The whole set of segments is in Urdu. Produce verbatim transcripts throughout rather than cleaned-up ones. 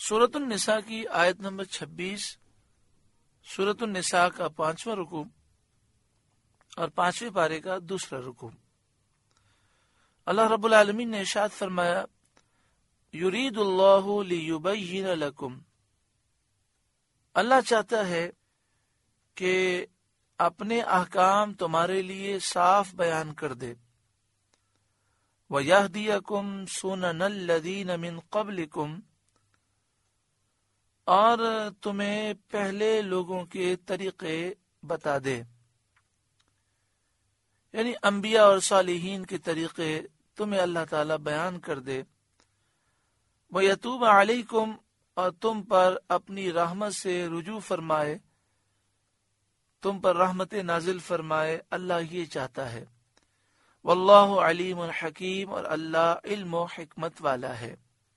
سورۃ النساء کی آیت نمبر چھبیس، سورۃ النساء کا پانچواں رکوع اور پانچویں پارے کا دوسرا رکوع۔ اللہ رب العالمین نے ارشاد فرمایا، یرید اللہ لیبین لکم، اللہ چاہتا ہے کہ اپنے احکام تمہارے لیے صاف بیان کر دے، وَيَهْدِيَكُمْ سُنَنَ الَّذِينَ مِن قَبْلِكُمْ، اور تمہیں پہلے لوگوں کے طریقے بتا دے، یعنی انبیاء اور صالحین کے طریقے تمہیں اللہ تعالی بیان کر دے، وَيَتُوبَ عَلَيْكُمْ، اور تم پر اپنی رحمت سے رجوع فرمائے، تم پر رحمت نازل فرمائے، اللہ یہ چاہتا ہے۔ واللہ علیم حکیم، اور اللہ علم و حکمت والا ہے۔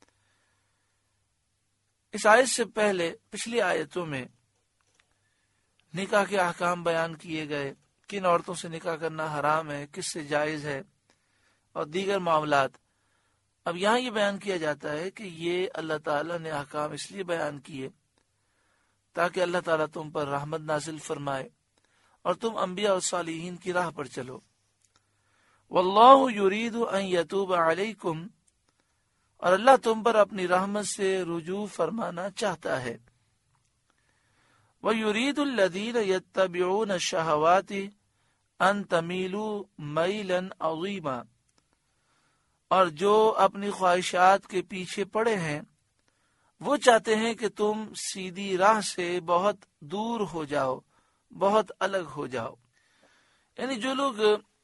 اس آیت سے پہلے پچھلی آیتوں میں نکاح کے احکام بیان کیے گئے، کن عورتوں سے نکاح کرنا حرام ہے، کس سے جائز ہے، اور دیگر معاملات۔ اب یہاں یہ بیان کیا جاتا ہے کہ یہ اللہ تعالیٰ نے احکام اس لیے بیان کیے تاکہ اللہ تعالیٰ تم پر رحمت نازل فرمائے اور تم انبیاء اور صالحین کی راہ پر چلو۔ واللہ یرید ان یتوب علیکم، اور اللہ تم پر اپنی رحمت سے رجوع فرمانا چاہتا ہے۔ وَيُرِيدُ الَّذِينَ يَتَّبِعُونَ الشَّهَوَاتِ أَن تَمِيلُوا مَيْلًا عَظِيمًا، اور جو اپنی خواہشات کے پیچھے پڑے ہیں وہ چاہتے ہیں کہ تم سیدھی راہ سے بہت دور ہو جاؤ، بہت الگ ہو جاؤ۔ یعنی جو لوگ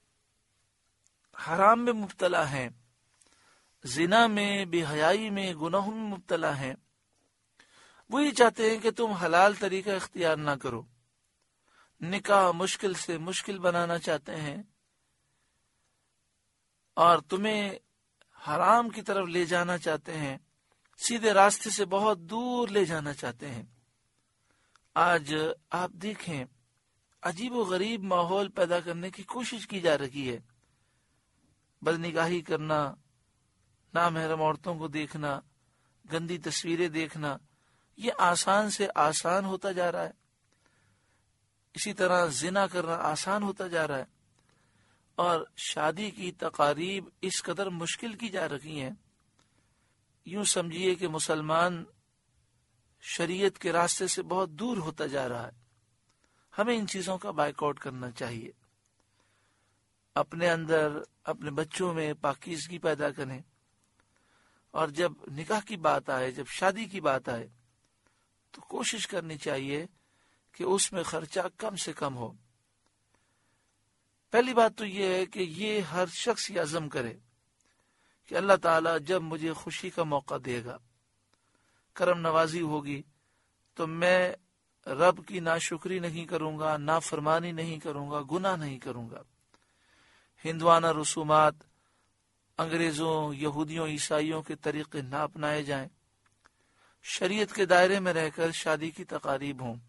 حرام میں مبتلا ہیں، زنا میں، بے حیائی میں، گناہوں میں مبتلا ہیں، وہ یہ چاہتے ہیں کہ تم حلال طریقہ اختیار نہ کرو، نکاح مشکل سے مشکل بنانا چاہتے ہیں اور تمہیں حرام کی طرف لے جانا چاہتے ہیں، سیدھے راستے سے بہت دور لے جانا چاہتے ہیں۔ آج آپ دیکھیں، عجیب و غریب ماحول پیدا کرنے کی کوشش کی جا رہی ہے۔ بدنگاہی کرنا، نامحرم عورتوں کو دیکھنا، گندی تصویریں دیکھنا، یہ آسان سے آسان ہوتا جا رہا ہے۔ اسی طرح زنا کرنا آسان ہوتا جا رہا ہے، اور شادی کی تقاریب اس قدر مشکل کی جا رہی ہیں، یوں سمجھیے کہ مسلمان شریعت کے راستے سے بہت دور ہوتا جا رہا ہے۔ ہمیں ان چیزوں کا بائیکاٹ کرنا چاہیے، اپنے اندر، اپنے بچوں میں پاکیزگی پیدا کریں، اور جب نکاح کی بات آئے، جب شادی کی بات آئے تو کوشش کرنی چاہیے کہ اس میں خرچہ کم سے کم ہو۔ پہلی بات تو یہ ہے کہ یہ ہر شخص یہ عزم کرے کہ اللہ تعالیٰ جب مجھے خوشی کا موقع دے گا، کرم نوازی ہوگی، تو میں رب کی ناشکری نہیں کروں گا، نافرمانی نہیں کروں گا، گناہ نہیں کروں گا۔ ہندوانہ رسومات، انگریزوں، یہودیوں، عیسائیوں کے طریقے نہ اپنائے جائیں، شریعت کے دائرے میں رہ کر شادی کی تقاریب ہوں۔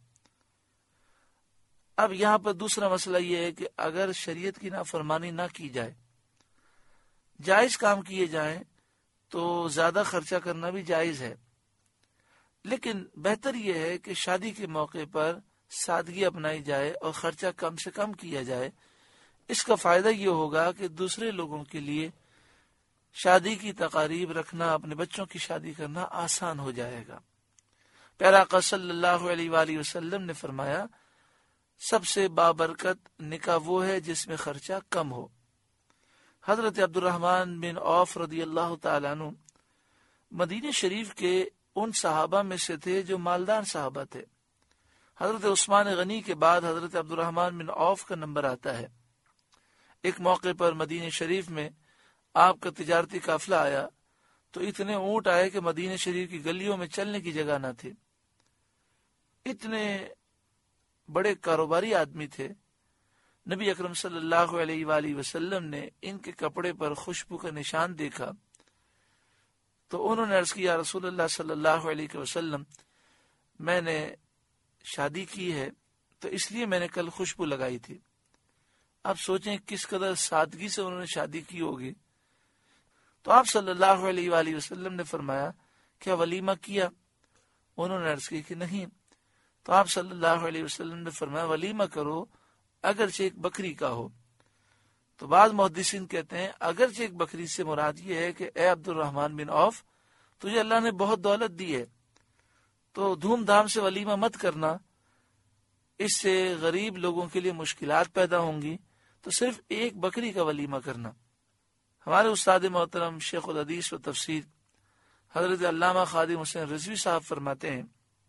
اب یہاں پر دوسرا مسئلہ یہ ہے کہ اگر شریعت کی نافرمانی نہ کی جائے، جائز کام کیے جائیں، تو زیادہ خرچہ کرنا بھی جائز ہے، لیکن بہتر یہ ہے کہ شادی کے موقع پر سادگی اپنائی جائے اور خرچہ کم سے کم کیا جائے۔ اس کا فائدہ یہ ہوگا کہ دوسرے لوگوں کے لیے شادی کی تقاریب رکھنا، اپنے بچوں کی شادی کرنا آسان ہو جائے گا۔ پیارا آقا صلی اللہ علیہ وآلہ وسلم نے فرمایا، سب سے بابرکت نکاح وہ ہے جس میں خرچہ کم ہو۔ حضرت عبد الرحمن بن عوف رضی اللہ تعالیٰ عنہ مدینہ شریف کے ان صحابہ میں سے تھے جو مالدار صحابہ تھے۔ حضرت عثمان غنی کے بعد حضرت عبد الرحمن بن عوف کا نمبر آتا ہے۔ ایک موقع پر مدینہ شریف میں آپ کا تجارتی قافلہ آیا تو اتنے اونٹ آئے کہ مدینہ شریف کی گلیوں میں چلنے کی جگہ نہ تھی۔ اتنے بڑے کاروباری آدمی تھے۔ نبی اکرم صلی اللہ علیہ وآلہ وسلم نے ان کے کپڑے پر خوشبو کا نشان دیکھا تو انہوں نے عرض کیا، رسول اللہ صلی اللہ علیہ وسلم، میں نے شادی کی ہے تو اس لیے میں نے کل خوشبو لگائی تھی۔ اب سوچیں کس قدر سادگی سے انہوں نے شادی کی ہوگی۔ تو آپ صلی اللہ علیہ وآلہ وسلم نے فرمایا، کیا ولیمہ کیا؟ انہوں نے عرض کی کہ نہیں. تو آپ صلی اللہ علیہ وسلم نے فرمایا ولیمہ کرو اگرچہ ایک بکری کا ہو. تو بعض محدثین کہتے ہیں اگرچہ ایک بکری سے مراد یہ ہے کہ اے عبد الرحمن بن عوف تجھے اللہ نے بہت دولت دی ہے تو دھوم دھام سے ولیمہ مت کرنا، اس سے غریب لوگوں کے لیے مشکلات پیدا ہوں گی، تو صرف ایک بکری کا ولیمہ کرنا. ہمارے استاد محترم شیخ الحدیث و تفسیر حضرت علامہ خادم حسین رضوی صاحب فرماتے ہیں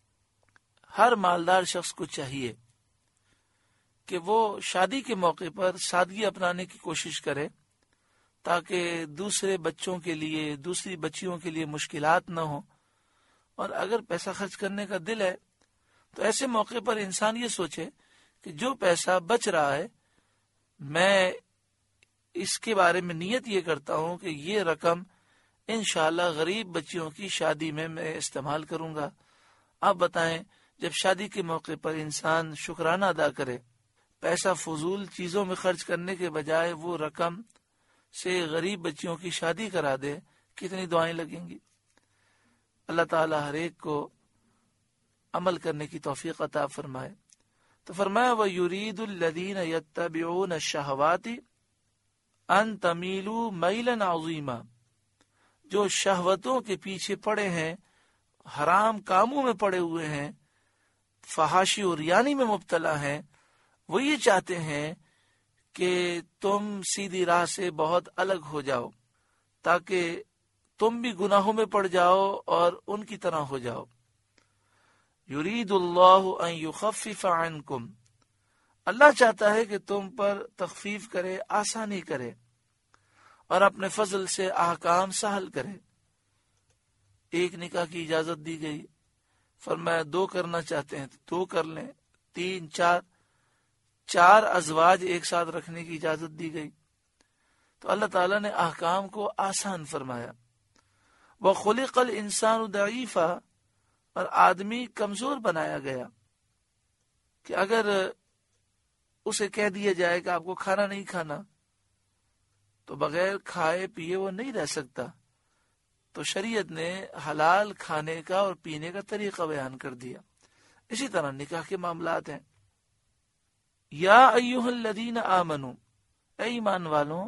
ہر مالدار شخص کو چاہیے کہ وہ شادی کے موقع پر سادگی اپنانے کی کوشش کرے تاکہ دوسرے بچوں کے لیے دوسری بچیوں کے لیے مشکلات نہ ہوں. اور اگر پیسہ خرچ کرنے کا دل ہے تو ایسے موقع پر انسان یہ سوچے کہ جو پیسہ بچ رہا ہے میں اس کے بارے میں نیت یہ کرتا ہوں کہ یہ رقم انشاءاللہ غریب بچیوں کی شادی میں میں استعمال کروں گا. آپ بتائیں جب شادی کے موقع پر انسان شکرانہ ادا کرے، پیسہ فضول چیزوں میں خرچ کرنے کے بجائے وہ رقم سے غریب بچیوں کی شادی کرا دے، کتنی دعائیں لگیں گی. اللہ تعالیٰ ہر ایک کو عمل کرنے کی توفیق عطا فرمائے. تو فرمایا وَيُرِيدُ الَّذِينَ يَتَّبِعُونَ الشَّهَوَاتِ أَن تَمِيلُوا مَيْلًا عَظِيمًا، جو شہوتوں کے پیچھے پڑے ہیں، حرام کاموں میں پڑے ہوئے ہیں، فحاشی اور ریانی میں مبتلا ہیں، وہ یہ چاہتے ہیں کہ تم سیدھی راہ سے بہت الگ ہو جاؤ تاکہ تم بھی گناہوں میں پڑ جاؤ اور ان کی طرح ہو جاؤ. یرید اللہ ان یخفف عنکم، اللہ چاہتا ہے کہ تم پر تخفیف کرے، آسانی کرے اور اپنے فضل سے احکام سہل کرے. ایک نکاح کی اجازت دی گئی، فرمایا دو کرنا چاہتے ہیں تو دو کر لیں، تین چار چار ازواج ایک ساتھ رکھنے کی اجازت دی گئی. تو اللہ تعالیٰ نے احکام کو آسان فرمایا. وَخُلِقَ الْإِنسَانُ ضَعِيفًا، اور آدمی کمزور بنایا گیا کہ اگر اسے کہہ دیا جائے کہ آپ کو کھانا نہیں کھانا تو بغیر کھائے پیے وہ نہیں رہ سکتا. تو شریعت نے حلال کھانے کا اور پینے کا طریقہ بیان کر دیا. اسی طرح نکاح کے معاملات ہیں. یا ایھا الذین آمنوا، اے ایمان والوں،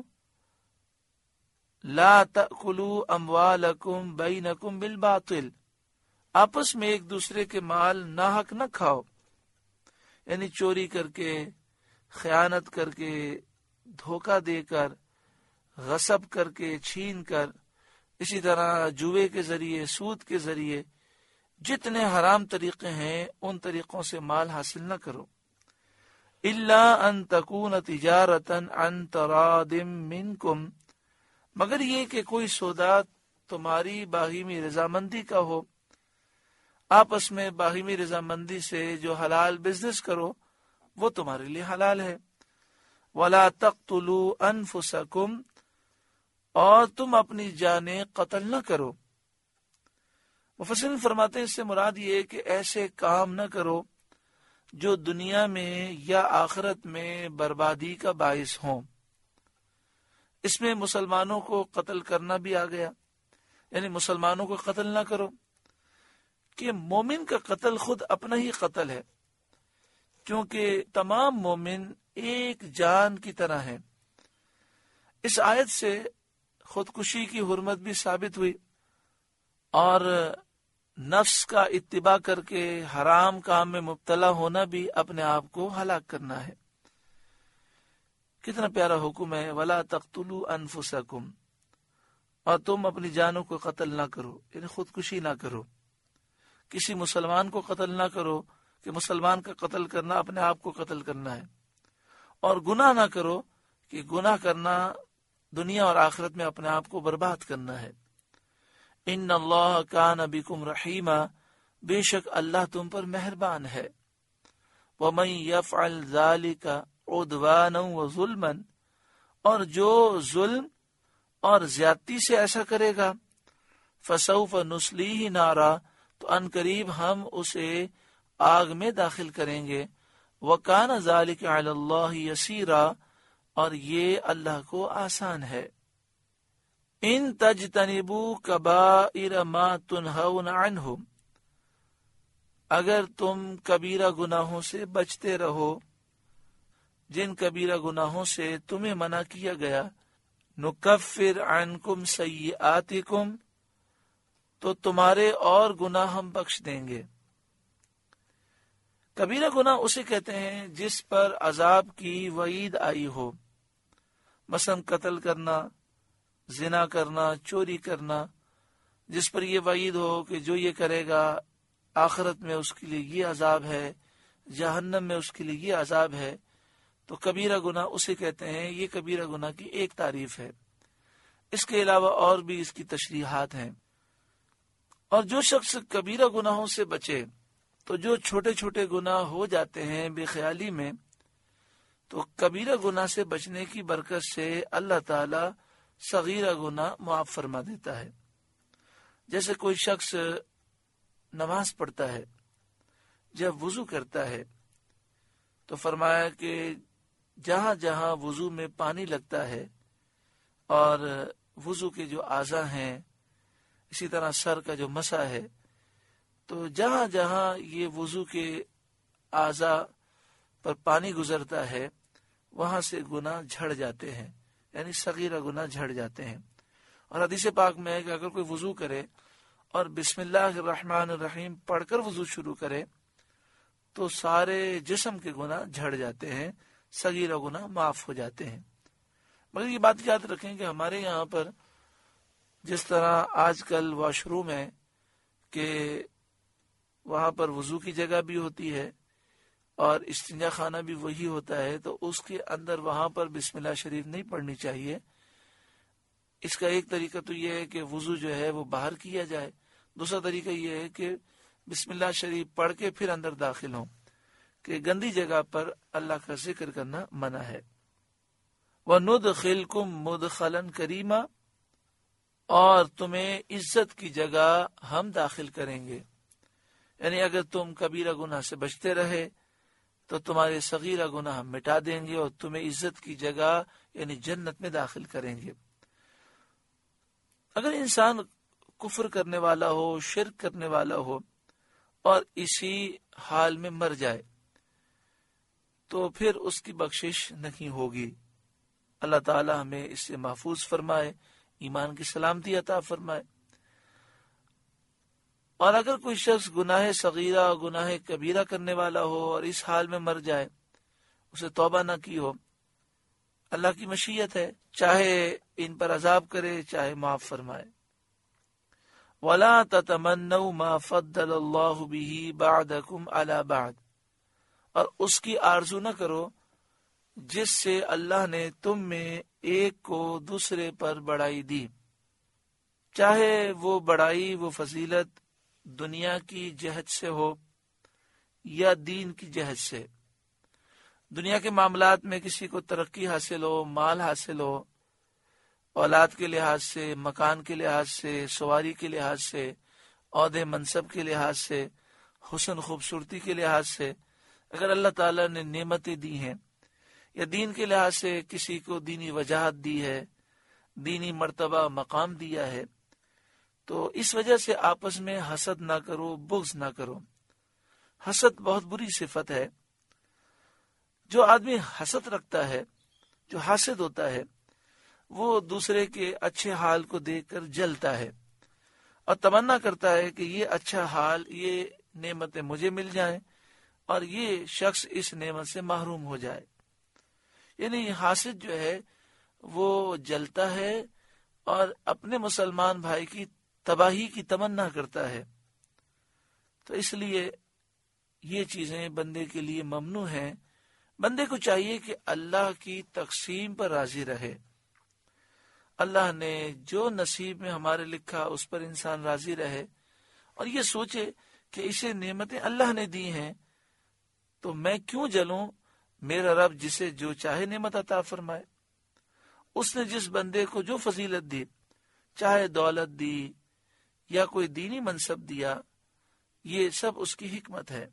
لا تأکلوا اموالکم بینکم بالباطل، آپس میں ایک دوسرے کے مال ناحق نہ کھاؤ، یعنی چوری کر کے، خیانت کر کے، دھوکہ دے کر، غصب کر کے، چھین کر، اسی طرح جوئے کے ذریعے، سود کے ذریعے، جتنے حرام طریقے ہیں ان طریقوں سے مال حاصل نہ کرو. الا ان تکون تجارتا عن تراض منکم، مگر یہ کہ کوئی سودا تمہاری باہمی رضامندی کا ہو. آپس میں باہمی رضامندی سے جو حلال بزنس کرو وہ تمہارے لیے حلال ہے. ولا تقتلوا انفسکم، اور تم اپنی جانیں قتل نہ کرو. مفسرین فرماتے ہیں اس سے مراد یہ ہے کہ ایسے کام نہ کرو جو دنیا میں یا آخرت میں بربادی کا باعث ہوں. اس میں مسلمانوں کو قتل کرنا بھی آ گیا، یعنی مسلمانوں کو قتل نہ کرو، کہ مومن کا قتل خود اپنا ہی قتل ہے، کیونکہ تمام مومن ایک جان کی طرح ہیں. اس آیت سے خودکشی کی حرمت بھی ثابت ہوئی اور نفس کا اتباع کر کے حرام کام میں مبتلا ہونا بھی اپنے آپ کو ہلاک کرنا ہے. کتنا پیارا حکم ہے، وَلَا تَقْتُلُوا أَنفُسَكُمْ، اور تم اپنی جانوں کو قتل نہ کرو، یعنی خودکشی نہ کرو. کسی مسلمان کو قتل نہ کرو کہ مسلمان کا قتل کرنا اپنے آپ کو قتل کرنا ہے. اور گناہ نہ کرو کہ گناہ کرنا دنیا اور آخرت میں اپنے آپ کو برباد کرنا ہے. ان اللہ کان بکم رحیما، بے شک اللہ تم پر مہربان ہے. ومن یفعل ذلک عدوانا وظلما، اور جو ظلم اور زیادتی سے ایسا کرے گا، فسوف نصلیہ نارا، تو ان قریب ہم اسے آگ میں داخل کریں گے. وکان ذلک علی اللہ یسیرا، اور یہ اللہ کو آسان ہے. ان تجتنبوا کبائر ما تنہون عنہ، اگر تم کبیرہ گناہوں سے بچتے رہو، جن کبیرہ گناہوں سے تمہیں منع کیا گیا، نکفر عنکم سیئاتکم، تو تمہارے اور گناہ ہم بخش دیں گے۔ کبیرہ گناہ اسے کہتے ہیں جس پر عذاب کی وعید آئی ہو، مثلا قتل کرنا، زنا کرنا، چوری کرنا، جس پر یہ وعید ہو کہ جو یہ کرے گا آخرت میں اس کے لیے یہ عذاب ہے، جہنم میں اس کے لیے یہ عذاب ہے، تو کبیرہ گناہ اسے کہتے ہیں۔ یہ کبیرہ گناہ کی ایک تعریف ہے، اس کے علاوہ اور بھی اس کی تشریحات ہیں۔ اور جو شخص کبیرہ گناہوں سے بچے، تو جو چھوٹے چھوٹے گناہ ہو جاتے ہیں بے خیالی میں، تو کبیرہ گناہ سے بچنے کی برکت سے اللہ تعالی صغیرہ گناہ معاف فرما دیتا ہے۔ جیسے کوئی شخص نماز پڑھتا ہے، جب وضو کرتا ہے تو فرمایا کہ جہاں جہاں وضو میں پانی لگتا ہے اور وضو کے جو اعضاء ہیں، اسی طرح سر کا جو مسح ہے، تو جہاں جہاں یہ وضو کے اعضاء پر پانی گزرتا ہے وہاں سے گناہ جھڑ جاتے ہیں، یعنی صغیرہ گناہ جھڑ جاتے ہیں۔ اور حدیث پاک میں ہے کہ اگر کوئی وضو کرے اور بسم اللہ الرحمن الرحیم پڑھ کر وضو شروع کرے تو سارے جسم کے گناہ جھڑ جاتے ہیں، صغیرہ گناہ معاف ہو جاتے ہیں۔ مگر یہ بات یاد رکھیں کہ ہمارے یہاں پر جس طرح آج کل واش روم ہے کہ وہاں پر وضو کی جگہ بھی ہوتی ہے اور استنجا خانہ بھی وہی ہوتا ہے، تو اس کے اندر وہاں پر بسم اللہ شریف نہیں پڑھنی چاہیے۔ اس کا ایک طریقہ تو یہ ہے کہ وضو جو ہے وہ باہر کیا جائے، دوسرا طریقہ یہ ہے کہ بسم اللہ شریف پڑھ کے پھر اندر داخل ہوں، کہ گندی جگہ پر اللہ کا ذکر کرنا منع ہے۔ وَنُدْخِلْكُمْ مُدْخَلًا كَرِيمًا، اور تمہیں عزت کی جگہ ہم داخل کریں گے، یعنی اگر تم کبیرہ گناہ سے بچتے رہے تو تمہارے صغیرہ گناہ ہم مٹا دیں گے اور تمہیں عزت کی جگہ یعنی جنت میں داخل کریں گے۔ اگر انسان کفر کرنے والا ہو، شرک کرنے والا ہو اور اسی حال میں مر جائے تو پھر اس کی بخشش نہیں ہوگی۔ اللہ تعالی ہمیں اس سے محفوظ فرمائے، ایمان کی سلامتی عطا فرمائے۔ اور اگر کوئی شخص گناہ صغیرہ گناہ کبیرہ کرنے والا ہو اور اس حال میں مر جائے، اسے توبہ نہ کی ہو، اللہ کی مشیت ہے، چاہے ان پر عذاب کرے چاہے معاف فرمائے۔ وَلَا تَتَمَنَّوْا مَا فَضَّلَ اللَّهُ بِهِ بَعْدَكُمْ عَلَى بَعْدٍ، اور اس کی آرزو نہ کرو جس سے اللہ نے تم میں ایک کو دوسرے پر بڑائی دی، چاہے وہ بڑائی وہ فضیلت دنیا کی جہت سے ہو یا دین کی جہت سے۔ دنیا کے معاملات میں کسی کو ترقی حاصل ہو، مال حاصل ہو، اولاد کے لحاظ سے، مکان کے لحاظ سے، سواری کے لحاظ سے، عہدے منصب کے لحاظ سے، حسن خوبصورتی کے لحاظ سے، اگر اللہ تعالیٰ نے نعمتیں دی ہیں، یا دین کے لحاظ سے کسی کو دینی وجاہت دی ہے، دینی مرتبہ مقام دیا ہے، تو اس وجہ سے آپس میں حسد نہ کرو، بغض نہ کرو۔ حسد بہت بری صفت ہے۔ جو آدمی حسد رکھتا ہے، جو حاسد ہوتا ہے، وہ دوسرے کے اچھے حال کو دیکھ کر جلتا ہے اور تمنا کرتا ہے کہ یہ اچھا حال، یہ نعمتیں مجھے مل جائیں اور یہ شخص اس نعمت سے محروم ہو جائے۔ یعنی حاسد جو ہے وہ جلتا ہے اور اپنے مسلمان بھائی کی تباہی کی تمنا کرتا ہے۔ تو اس لیے یہ چیزیں بندے کے لیے ممنوع ہیں۔ بندے کو چاہیے کہ اللہ کی تقسیم پر راضی رہے۔ اللہ نے جو نصیب میں ہمارے لکھا اس پر انسان راضی رہے اور یہ سوچے کہ اسے نعمتیں اللہ نے دی ہیں تو میں کیوں جلوں، میرا رب جسے جو چاہے نعمت عطا فرمائے۔ اس نے جس بندے کو جو فضیلت دی، چاہے دولت دی یا کوئی دینی منصب دیا، یہ سب اس کی حکمت ہے۔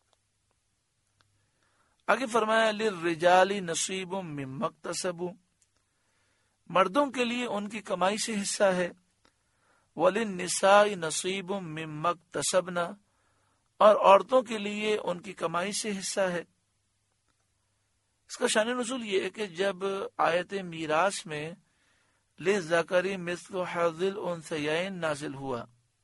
آگے فرمایا للرجال نصیب مما اکتسبوا، مردوں کے لیے ان کی کمائی سے حصہ ہے، وللنساء نصیب مما اکتسبنا، اور عورتوں کے لیے ان کی کمائی سے حصہ ہے۔ اس کا شان نزول یہ ہے کہ جب آیت میراث میں للذکر مثل حظ الانثیین نازل ہوا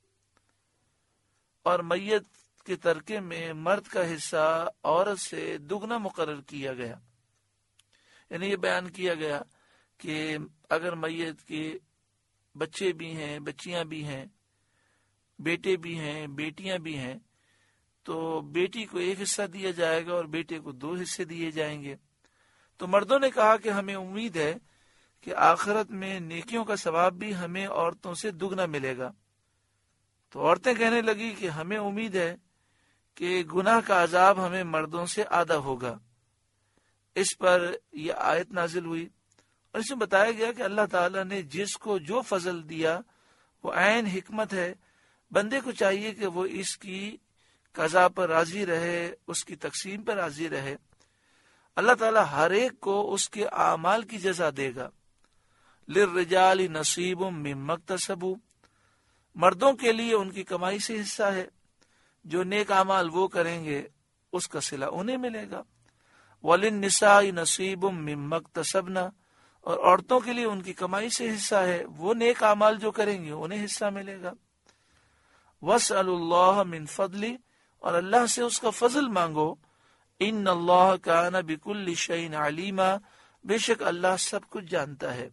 اور میت کے ترکے میں مرد کا حصہ عورت سے دگنا مقرر کیا گیا، یعنی یہ بیان کیا گیا کہ اگر میت کے بچے بھی ہیں، بچیاں بھی ہیں، بیٹے بھی ہیں، بیٹیاں بھی ہیں، تو بیٹی کو ایک حصہ دیا جائے گا اور بیٹے کو دو حصے دیے جائیں گے۔ تو مردوں نے کہا کہ ہمیں امید ہے کہ آخرت میں نیکیوں کا ثواب بھی ہمیں عورتوں سے دگنا ملے گا۔ تو عورتیں کہنے لگی کہ ہمیں امید ہے کہ گناہ کا عذاب ہمیں مردوں سے آدھا ہوگا۔ اس پر یہ آیت نازل ہوئی اور اس میں بتایا گیا کہ اللہ تعالیٰ نے جس کو جو فضل دیا وہ عین حکمت ہے، بندے کو چاہیے کہ وہ اس کی قضا پر راضی رہے، اس کی تقسیم پر راضی رہے۔ اللہ تعالیٰ ہر ایک کو اس کے اعمال کی جزا دے گا۔ للرجال نصیب مما اکتسبوا، مردوں کے لیے ان کی کمائی سے حصہ ہے، جو نیک اعمال وہ کریں گے اس کا صلہ انہیں ملے گا۔ وللنساء نصیب مما اکتسبنا، اور عورتوں کے لیے ان کی کمائی سے حصہ ہے، وہ نیک اعمال جو کریں گے انہیں حصہ ملے گا۔ واسألوا اللہ من فضلہ، اور اللہ سے اس کا فضل مانگو۔ ان اللہ کان بکل شیء علیما، بے شک اللہ سب کچھ جانتا ہے۔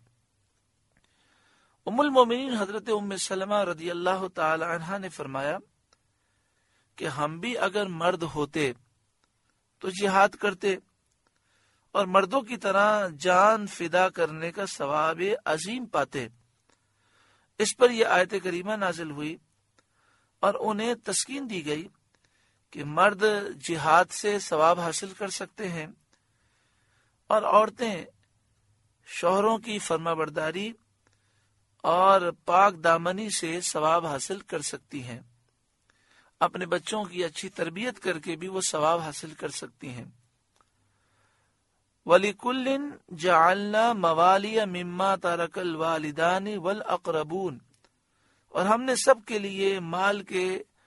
ام المومنین حضرت ام سلمہ رضی اللہ تعالی عنہا نے فرمایا کہ ہم بھی اگر مرد ہوتے تو جہاد کرتے اور مردوں کی طرح جان فدا کرنے کا ثواب عظیم پاتے۔ اس پر یہ آیت کریمہ نازل ہوئی اور انہیں تسکین دی گئی کہ مرد جہاد سے ثواب حاصل کر سکتے ہیں اور عورتیں شوہروں کی فرما برداری اور پاک دامنی سے ثواب حاصل کر سکتی ہیں، اپنے بچوں کی اچھی تربیت کر کے بھی وہ ثواب حاصل کر سکتی ہیں۔ وَلِكُلٍّ جَعَلْنَا مَوَالِيَ مِمَّا تَرَكَ الْوَالِدَانِ وَالْأَقْرَبُونَ، اور ہم نے سب کے لیے مال کے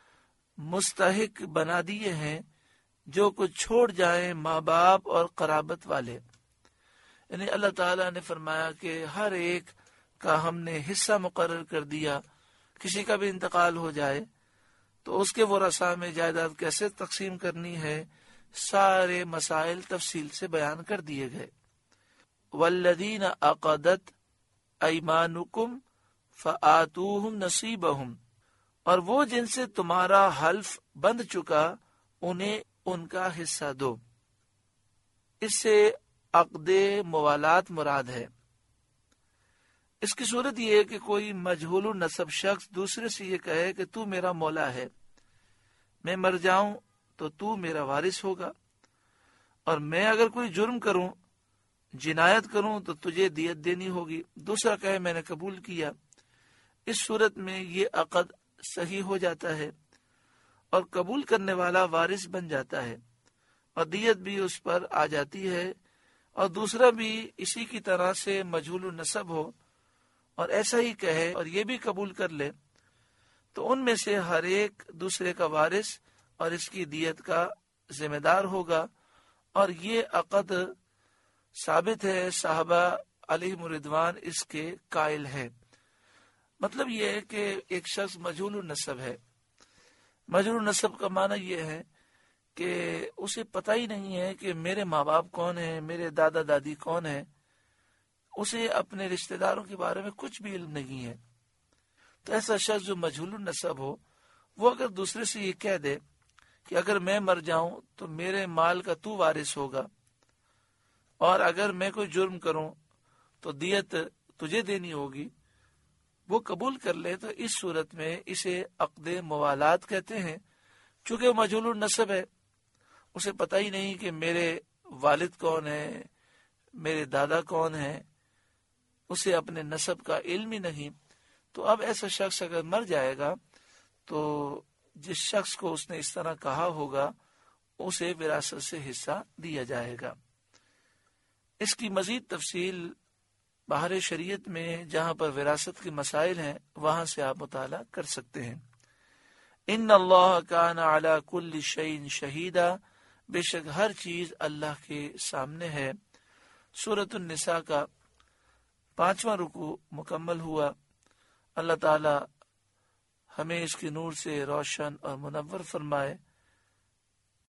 مستحق بنا دیے ہیں جو کچھ چھوڑ جائیں ماں باپ اور قرابت والے۔ یعنی اللہ تعالیٰ نے فرمایا کہ ہر ایک کا ہم نے حصہ مقرر کر دیا، کسی کا بھی انتقال ہو جائے تو اس کے ورثاء میں جائیداد کیسے تقسیم کرنی ہے، سارے مسائل تفصیل سے بیان کر دیے گئے۔ والذین عقدت ایمانکم فآتوہم نصیبہم، اور وہ جن سے تمہارا حلف بند چکا انہیں ان کا حصہ دو۔ اس سے عقد موالات مراد ہے۔ اس کی صورت یہ ہے کہ کوئی مجہول النسب شخص دوسرے سے یہ کہے کہ تو میرا مولا ہے، میں مر جاؤں تو تو میرا وارث ہوگا، اور میں اگر کوئی جرم کروں، جنایت کروں تو تجھے دیت دینی ہوگی۔ دوسرا کہے میں نے قبول کیا، اس صورت میں یہ عقد صحیح ہو جاتا ہے اور قبول کرنے والا وارث بن جاتا ہے اور دیت بھی اس پر آ جاتی ہے، اور دوسرا بھی اسی کی طرح سے مجہول النسب ہو اور ایسا ہی کہے اور یہ بھی قبول کر لے، تو ان میں سے ہر ایک دوسرے کا وارث اور اس کی دیت کا ذمہ دار ہوگا، اور یہ عقد ثابت ہے، صحابہ علیہم الرضوان اس کے قائل ہے۔ مطلب یہ ہے کہ ایک شخص مجہول النسب ہے۔ مجہول النسب کا معنی یہ ہے کہ اسے پتہ ہی نہیں ہے کہ میرے ماں باپ کون ہیں، میرے دادا دادی کون ہیں، اسے اپنے رشتہ داروں کے بارے میں کچھ بھی علم نہیں ہے۔ تو ایسا شخص جو مجہول النسب ہو، وہ اگر دوسرے سے یہ کہہ دے کہ اگر میں مر جاؤں تو میرے مال کا تو وارث ہوگا، اور اگر میں کوئی جرم کروں تو دیت تجھے دینی ہوگی، وہ قبول کر لے، تو اس صورت میں اسے عقد موالات کہتے ہیں۔ چونکہ وہ مجہول النسب ہے، اسے پتہ ہی نہیں کہ میرے والد کون ہیں، میرے دادا کون ہیں، اسے اپنے نسب کا علم ہی نہیں، تو اب ایسا شخص اگر مر جائے گا تو جس شخص کو اس نے اس طرح کہا ہوگا اسے وراثت سے حصہ دیا جائے گا۔ اس کی مزید تفصیل بحر شریعت میں جہاں پر وراثت کے مسائل ہیں وہاں سے آپ مطالعہ کر سکتے ہیں۔ ان اللہ کان علی کل شیء شہیدا، بے شک ہر چیز اللہ کے سامنے ہے۔ سورۃ النساء کا پانچواں رکوع مکمل ہوا۔ اللہ تعالی ہمیں اس کے نور سے روشن اور منور فرمائے۔